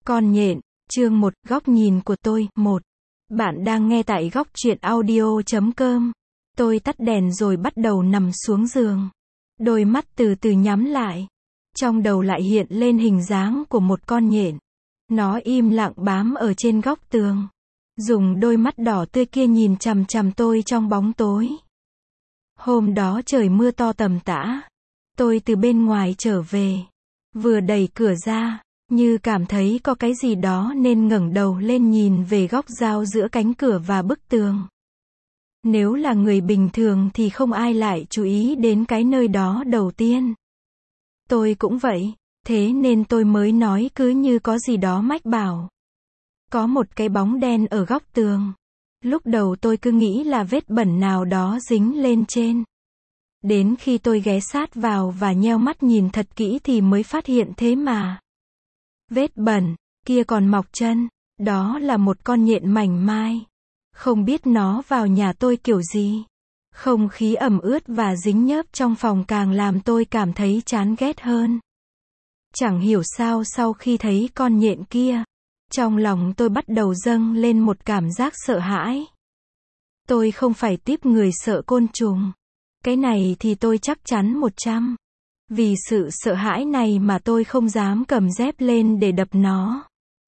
Con nhện, chương 1, góc nhìn của tôi, 1. Bạn đang nghe tại góc truyện audio.com. Tôi tắt đèn rồi bắt đầu nằm xuống giường. Đôi mắt từ từ nhắm lại. Trong đầu lại hiện lên hình dáng của một con nhện. Nó im lặng bám ở trên góc tường. Dùng đôi mắt đỏ tươi kia nhìn chằm chằm tôi trong bóng tối. Hôm đó trời mưa to tầm tã. Tôi từ bên ngoài trở về. Vừa đẩy cửa ra, như cảm thấy có cái gì đó nên ngẩng đầu lên nhìn về góc giao giữa cánh cửa và bức tường. Nếu là người bình thường thì không ai lại chú ý đến cái nơi đó đầu tiên. Tôi cũng vậy, thế nên tôi mới nói cứ như có gì đó mách bảo. Có một cái bóng đen ở góc tường. Lúc đầu tôi cứ nghĩ là vết bẩn nào đó dính lên trên. Đến khi tôi ghé sát vào và nheo mắt nhìn thật kỹ thì mới phát hiện thế mà. Vết bẩn kia còn mọc chân, đó là một con nhện mảnh mai. Không biết nó vào nhà tôi kiểu gì. Không khí ẩm ướt và dính nhớp trong phòng càng làm tôi cảm thấy chán ghét hơn. Chẳng hiểu sao sau khi thấy con nhện kia, trong lòng tôi bắt đầu dâng lên một cảm giác sợ hãi. Tôi không phải típ người sợ côn trùng. Cái này thì tôi chắc chắn 100. Vì sự sợ hãi này mà tôi không dám cầm dép lên để đập nó.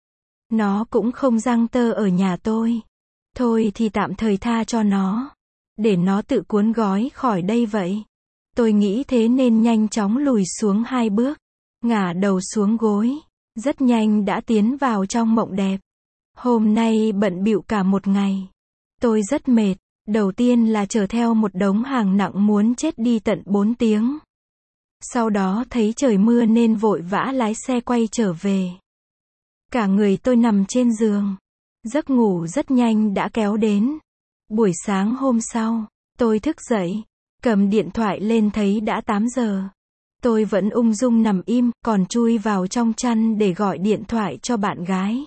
Nó cũng không giăng tơ ở nhà tôi. Thôi thì tạm thời tha cho nó. Để nó tự cuốn gói khỏi đây vậy. Tôi nghĩ thế nên nhanh chóng lùi xuống 2 bước. Ngả đầu xuống gối. Rất nhanh đã tiến vào trong mộng đẹp. Hôm nay bận bịu cả một ngày. Tôi rất mệt. Đầu tiên là chở theo một đống hàng nặng muốn chết đi tận 4 tiếng. Sau đó thấy trời mưa nên vội vã lái xe quay trở về. Cả người tôi nằm trên giường. Giấc ngủ rất nhanh đã kéo đến. Buổi sáng hôm sau, tôi thức dậy, cầm điện thoại lên thấy đã 8 giờ. Tôi vẫn ung dung nằm im, còn chui vào trong chăn để gọi điện thoại cho bạn gái.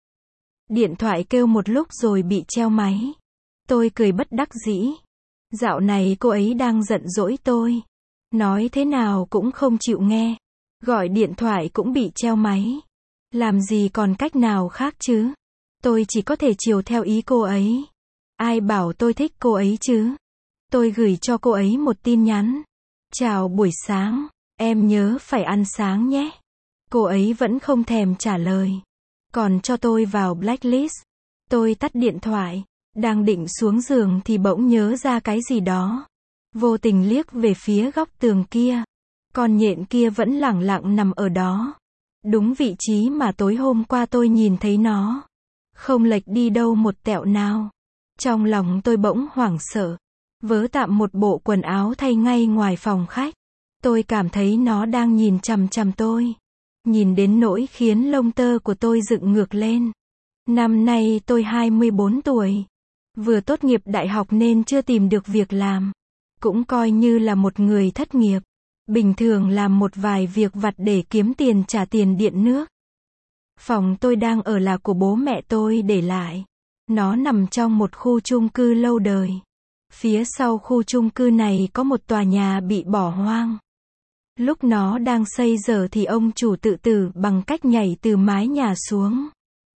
Điện thoại kêu một lúc rồi bị treo máy. Tôi cười bất đắc dĩ. Dạo này cô ấy đang giận dỗi tôi. Nói thế nào cũng không chịu nghe. Gọi điện thoại cũng bị treo máy. Làm gì còn cách nào khác chứ? Tôi chỉ có thể chiều theo ý cô ấy. Ai bảo tôi thích cô ấy chứ? Tôi gửi cho cô ấy một tin nhắn. Chào buổi sáng, em nhớ phải ăn sáng nhé. Cô ấy vẫn không thèm trả lời. Còn cho tôi vào blacklist. Tôi tắt điện thoại. Đang định xuống giường thì bỗng nhớ ra cái gì đó. Vô tình liếc về phía góc tường kia. Con nhện kia vẫn lẳng lặng nằm ở đó. Đúng vị trí mà tối hôm qua tôi nhìn thấy nó. Không lệch đi đâu một tẹo nào. Trong lòng tôi bỗng hoảng sợ. Vớ tạm một bộ quần áo thay ngay ngoài phòng khách. Tôi cảm thấy nó đang nhìn chằm chằm tôi. Nhìn đến nỗi khiến lông tơ của tôi dựng ngược lên. Năm nay tôi 24 tuổi. Vừa tốt nghiệp đại học nên chưa tìm được việc làm. Cũng coi như là một người thất nghiệp. Bình thường làm một vài việc vặt để kiếm tiền trả tiền điện nước. Phòng tôi đang ở là của bố mẹ tôi để lại. Nó nằm trong một khu chung cư lâu đời. Phía sau khu chung cư này có một tòa nhà bị bỏ hoang. Lúc nó đang xây dở thì ông chủ tự tử bằng cách nhảy từ mái nhà xuống.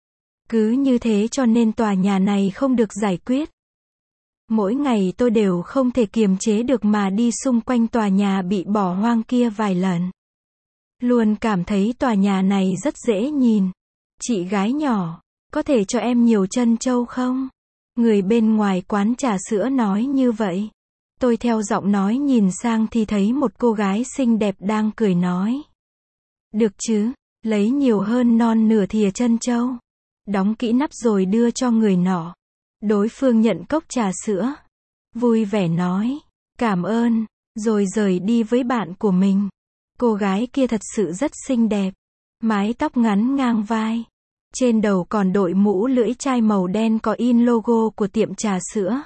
Cứ như thế cho nên tòa nhà này không được giải quyết. Mỗi ngày tôi đều không thể kiềm chế được mà đi xung quanh tòa nhà bị bỏ hoang kia vài lần. Luôn cảm thấy tòa nhà này rất dễ nhìn. Chị gái nhỏ, có thể cho em nhiều trân châu không? Người bên ngoài quán trà sữa nói như vậy. Tôi theo giọng nói nhìn sang thì thấy một cô gái xinh đẹp đang cười nói. Được chứ, lấy nhiều hơn non nửa thìa trân châu. Đóng kỹ nắp rồi đưa cho người nọ. Đối phương nhận cốc trà sữa. Vui vẻ nói. Cảm ơn. Rồi rời đi với bạn của mình. Cô gái kia thật sự rất xinh đẹp. Mái tóc ngắn ngang vai. Trên đầu còn đội mũ lưỡi chai màu đen có in logo của tiệm trà sữa.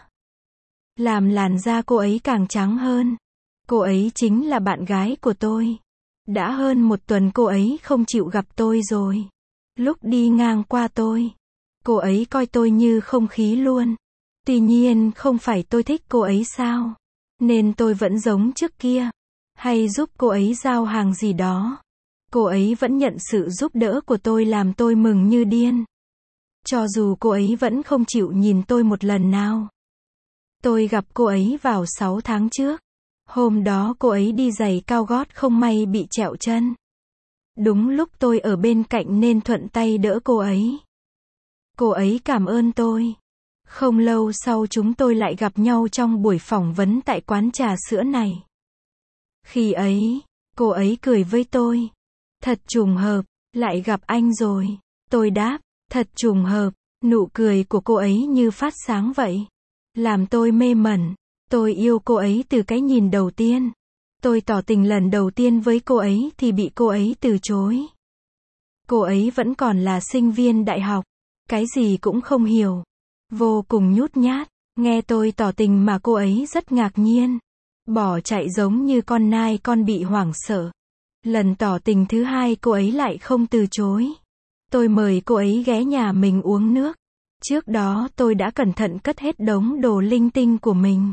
Làm làn da cô ấy càng trắng hơn. Cô ấy chính là bạn gái của tôi. Đã hơn 1 tuần cô ấy không chịu gặp tôi rồi. Lúc đi ngang qua tôi, cô ấy coi tôi như không khí luôn. Tuy nhiên không phải tôi thích cô ấy sao? Nên tôi vẫn giống trước kia. Hay giúp cô ấy giao hàng gì đó. Cô ấy vẫn nhận sự giúp đỡ của tôi làm tôi mừng như điên. Cho dù cô ấy vẫn không chịu nhìn tôi một lần nào. Tôi gặp cô ấy vào 6 tháng trước. Hôm đó cô ấy đi giày cao gót không may bị trẹo chân. Đúng lúc tôi ở bên cạnh nên thuận tay đỡ cô ấy. Cô ấy cảm ơn tôi. Không lâu sau chúng tôi lại gặp nhau trong buổi phỏng vấn tại quán trà sữa này. Khi ấy, cô ấy cười với tôi. Thật trùng hợp, lại gặp anh rồi. Tôi đáp, thật trùng hợp, nụ cười của cô ấy như phát sáng vậy. Làm tôi mê mẩn. Tôi yêu cô ấy từ cái nhìn đầu tiên. Tôi tỏ tình lần đầu tiên với cô ấy thì bị cô ấy từ chối. Cô ấy vẫn còn là sinh viên đại học. Cái gì cũng không hiểu. Vô cùng nhút nhát. Nghe tôi tỏ tình mà cô ấy rất ngạc nhiên. Bỏ chạy giống như con nai con bị hoảng sợ. Lần tỏ tình thứ hai cô ấy lại không từ chối. Tôi mời cô ấy ghé nhà mình uống nước. Trước đó tôi đã cẩn thận cất hết đống đồ linh tinh của mình.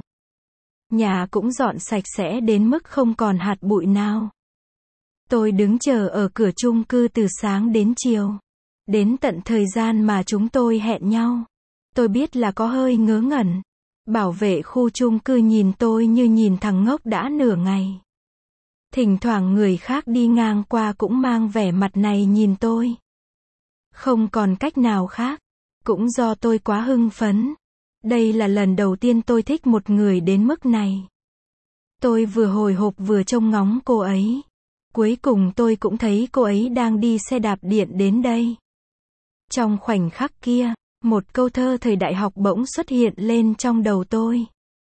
Nhà cũng dọn sạch sẽ đến mức không còn hạt bụi nào. Tôi đứng chờ ở cửa chung cư từ sáng đến chiều. Đến tận thời gian mà chúng tôi hẹn nhau. Tôi biết là có hơi ngớ ngẩn. Bảo vệ khu chung cư nhìn tôi như nhìn thằng ngốc đã nửa ngày. Thỉnh thoảng người khác đi ngang qua cũng mang vẻ mặt này nhìn tôi. Không còn cách nào khác. Cũng do tôi quá hưng phấn. Đây là lần đầu tiên tôi thích một người đến mức này. Tôi vừa hồi hộp vừa trông ngóng cô ấy. Cuối cùng tôi cũng thấy cô ấy đang đi xe đạp điện đến đây. Trong khoảnh khắc kia, một câu thơ thời đại học bỗng xuất hiện lên trong đầu tôi.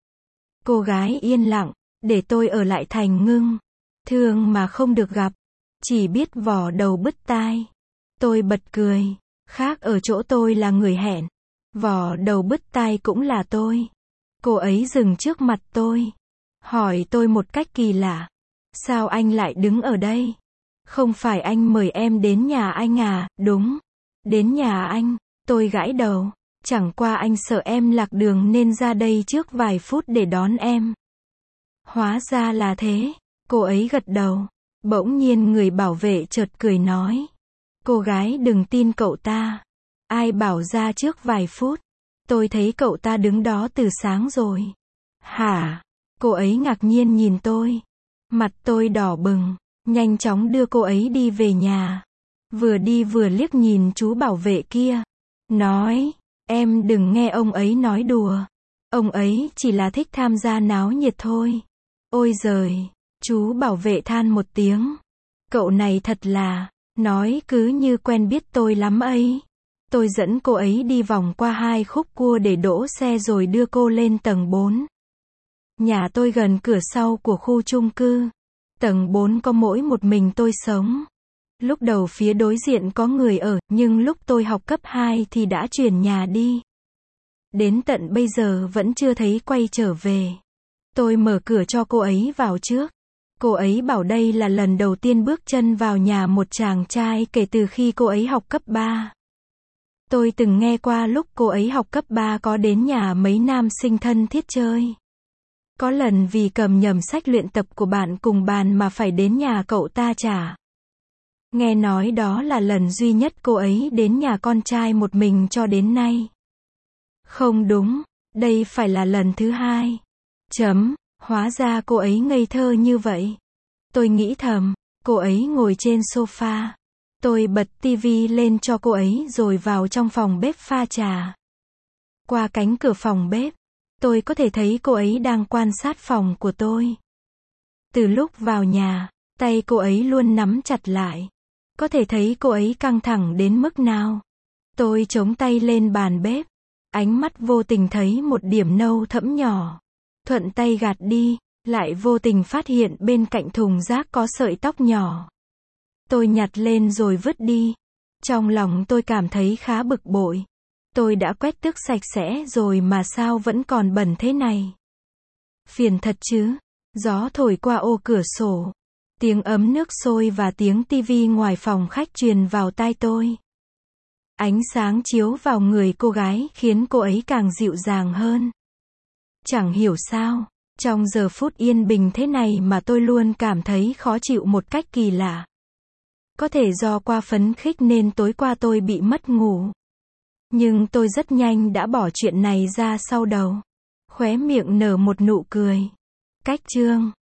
Cô gái yên lặng, để tôi ở lại thành ngưng. Thương mà không được gặp, chỉ biết vò đầu bứt tai. Tôi bật cười, khác ở chỗ tôi là người hẹn. Vò đầu bứt tai cũng là tôi. Cô ấy dừng trước mặt tôi. Hỏi tôi một cách kỳ lạ. Sao anh lại đứng ở đây? Không phải anh mời em đến nhà anh à? Đúng. Đến nhà anh. Tôi gãi đầu. Chẳng qua anh sợ em lạc đường nên ra đây trước vài phút để đón em. Hóa ra là thế. Cô ấy gật đầu. Bỗng nhiên người bảo vệ chợt cười nói. Cô gái đừng tin cậu ta. Ai bảo ra trước vài phút. Tôi thấy cậu ta đứng đó từ sáng rồi. Hả? Cô ấy ngạc nhiên nhìn tôi. Mặt tôi đỏ bừng. Nhanh chóng đưa cô ấy đi về nhà. Vừa đi vừa liếc nhìn chú bảo vệ kia. Nói, em đừng nghe ông ấy nói đùa. Ông ấy chỉ là thích tham gia náo nhiệt thôi. Ôi giời, chú bảo vệ than một tiếng. Cậu này thật là, nói cứ như quen biết tôi lắm ấy. Tôi dẫn cô ấy đi vòng qua 2 khúc cua để đỗ xe rồi đưa cô lên tầng 4. Nhà tôi gần cửa sau của khu chung cư. Tầng 4 có mỗi một mình tôi sống. Lúc đầu phía đối diện có người ở, nhưng lúc tôi học cấp 2 thì đã chuyển nhà đi. Đến tận bây giờ vẫn chưa thấy quay trở về. Tôi mở cửa cho cô ấy vào trước. Cô ấy bảo đây là lần đầu tiên bước chân vào nhà một chàng trai kể từ khi cô ấy học cấp 3. Tôi từng nghe qua lúc cô ấy học cấp 3 có đến nhà mấy nam sinh thân thiết chơi. Có lần vì cầm nhầm sách luyện tập của bạn cùng bàn mà phải đến nhà cậu ta trả. Nghe nói đó là lần duy nhất cô ấy đến nhà con trai một mình cho đến nay. Không đúng, đây phải là lần thứ 2. Hóa ra cô ấy ngây thơ như vậy. Tôi nghĩ thầm, cô ấy ngồi trên sofa. Tôi bật tivi lên cho cô ấy rồi vào trong phòng bếp pha trà. Qua cánh cửa phòng bếp, tôi có thể thấy cô ấy đang quan sát phòng của tôi. Từ lúc vào nhà, tay cô ấy luôn nắm chặt lại. Có thể thấy cô ấy căng thẳng đến mức nào. Tôi chống tay lên bàn bếp. Ánh mắt vô tình thấy một điểm nâu thẫm nhỏ. Thuận tay gạt đi, lại vô tình phát hiện bên cạnh thùng rác có sợi tóc nhỏ. Tôi nhặt lên rồi vứt đi. Trong lòng tôi cảm thấy khá bực bội. Tôi đã quét tước sạch sẽ rồi mà sao vẫn còn bẩn thế này. Phiền thật chứ. Gió thổi qua ô cửa sổ. Tiếng ấm nước sôi và tiếng tivi ngoài phòng khách truyền vào tai tôi. Ánh sáng chiếu vào người cô gái khiến cô ấy càng dịu dàng hơn. Chẳng hiểu sao, trong giờ phút yên bình thế này mà tôi luôn cảm thấy khó chịu một cách kỳ lạ. Có thể do qua phấn khích nên tối qua tôi bị mất ngủ. Nhưng tôi rất nhanh đã bỏ chuyện này ra sau đầu. Khóe miệng nở một nụ cười. Cách chương